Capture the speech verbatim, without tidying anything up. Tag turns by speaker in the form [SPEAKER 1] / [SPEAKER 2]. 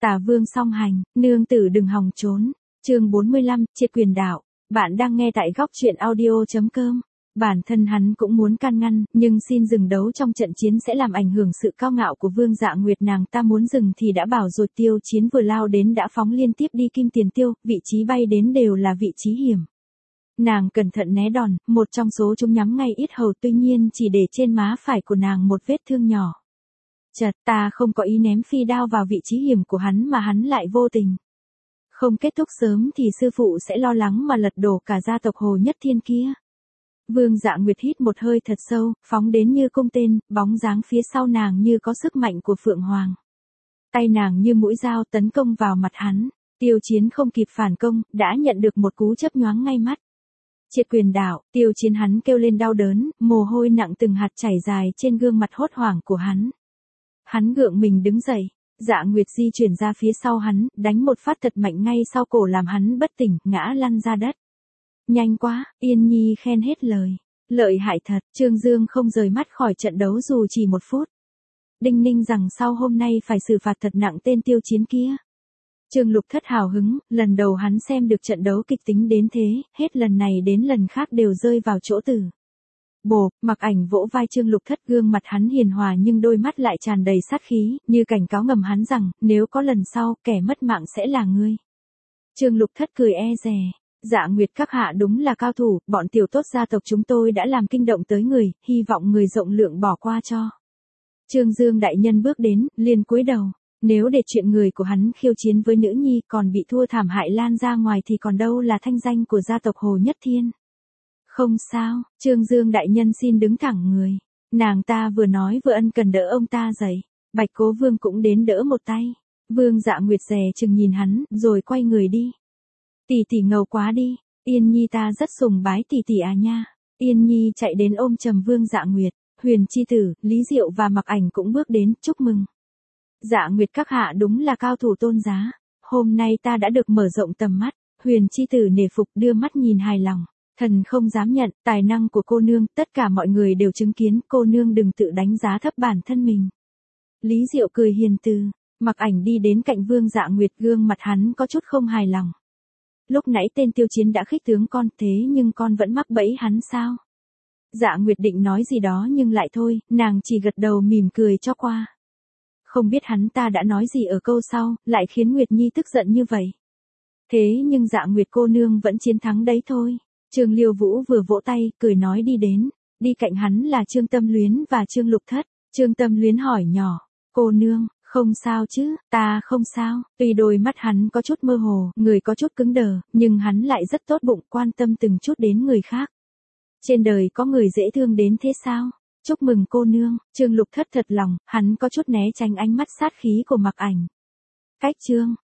[SPEAKER 1] Tả Vương song hành, nương tử đừng hòng trốn. Chương bốn mươi lăm, triệt quyền đạo. Bạn đang nghe tại góc truyện audio chấm com. Bản thân hắn cũng muốn can ngăn, nhưng xin dừng đấu trong trận chiến sẽ làm ảnh hưởng sự cao ngạo của Vương Dạ Nguyệt, nàng ta muốn dừng thì đã bảo rồi. Tiêu Chiến vừa lao đến đã phóng liên tiếp đi kim tiền tiêu, vị trí bay đến đều là vị trí hiểm. Nàng cẩn thận né đòn, một trong số chúng nhắm ngay yết hầu, tuy nhiên chỉ để trên má phải của nàng một vết thương nhỏ. Chật, ta không có ý ném phi đao vào vị trí hiểm của hắn mà hắn lại vô tình. Không kết thúc sớm thì sư phụ sẽ lo lắng mà lật đổ cả gia tộc Hồ Nhất Thiên kia. Vương Dạ Nguyệt hít một hơi thật sâu, phóng đến như cung tên, bóng dáng phía sau nàng như có sức mạnh của Phượng Hoàng. Tay nàng như mũi dao tấn công vào mặt hắn. Tiêu Chiến không kịp phản công, đã nhận được một cú chớp nhoáng ngay mắt. Triệt quyền đạo, Tiêu Chiến hắn kêu lên đau đớn, mồ hôi nặng từng hạt chảy dài trên gương mặt hốt hoảng của hắn. Hắn gượng mình đứng dậy, Dạ Nguyệt di chuyển ra phía sau hắn, đánh một phát thật mạnh ngay sau cổ làm hắn bất tỉnh, ngã lăn ra đất. Nhanh quá, Yên Nhi khen hết lời. Lợi hại thật, Trương Dương không rời mắt khỏi trận đấu dù chỉ một phút. Đinh ninh rằng sau hôm nay phải xử phạt thật nặng tên Tiêu Chiến kia. Trương Lục Thất hào hứng, lần đầu hắn xem được trận đấu kịch tính đến thế, hết lần này đến lần khác đều rơi vào chỗ tử. Bồ, Mặc Ảnh vỗ vai Trương Lục Thất, gương mặt hắn hiền hòa nhưng đôi mắt lại tràn đầy sát khí, như cảnh cáo ngầm hắn rằng, nếu có lần sau, kẻ mất mạng sẽ là ngươi. Trương Lục Thất cười e dè, Dạ Nguyệt các hạ đúng là cao thủ, bọn tiểu tốt gia tộc chúng tôi đã làm kinh động tới người, hy vọng người rộng lượng bỏ qua cho. Trương Dương đại nhân bước đến, liền cúi đầu, nếu để chuyện người của hắn khiêu chiến với nữ nhi còn bị thua thảm hại lan ra ngoài thì còn đâu là thanh danh của gia tộc Hồ Nhất Thiên. Không sao, Trương Dương đại nhân xin đứng thẳng người. Nàng ta vừa nói vừa ân cần đỡ ông ta dậy. Bạch Cố Vương cũng đến đỡ một tay. Vương Dạ Nguyệt dè chừng nhìn hắn, rồi quay người đi. Tỷ tỷ ngầu quá đi, Yên Nhi ta rất sùng bái tỷ tỷ à nha. Yên Nhi chạy đến ôm chầm Vương Dạ Nguyệt. Huyền Chi Tử, Lý Diệu và Mặc Ảnh cũng bước đến, chúc mừng. Dạ Nguyệt các hạ đúng là cao thủ tôn giá. Hôm nay ta đã được mở rộng tầm mắt. Huyền Chi Tử nể phục đưa mắt nhìn hài lòng. Thần không dám nhận, tài năng của cô nương, tất cả mọi người đều chứng kiến, cô nương đừng tự đánh giá thấp bản thân mình. Lý Diệu cười hiền từ, Mặc Ảnh đi đến cạnh Vương Dạ Nguyệt, gương mặt hắn có chút không hài lòng. Lúc nãy tên Tiêu Chiến đã khích tướng con, thế nhưng con vẫn mắc bẫy hắn sao? Dạ Nguyệt định nói gì đó nhưng lại thôi, nàng chỉ gật đầu mỉm cười cho qua. Không biết hắn ta đã nói gì ở câu sau, lại khiến Nguyệt Nhi tức giận như vậy. Thế nhưng Dạ Nguyệt cô nương vẫn chiến thắng đấy thôi. Trương Liêu Vũ vừa vỗ tay, cười nói đi đến. Đi cạnh hắn là Trương Tâm Luyến và Trương Lục Thất. Trương Tâm Luyến hỏi nhỏ, cô nương, không sao chứ? Ta không sao. Tuy đôi mắt hắn có chút mơ hồ, người có chút cứng đờ, nhưng hắn lại rất tốt bụng, quan tâm từng chút đến người khác. Trên đời có người dễ thương đến thế sao? Chúc mừng cô nương. Trương Lục Thất thật lòng, hắn có chút né tránh ánh mắt sát khí của Mặc Ảnh. Cách Trương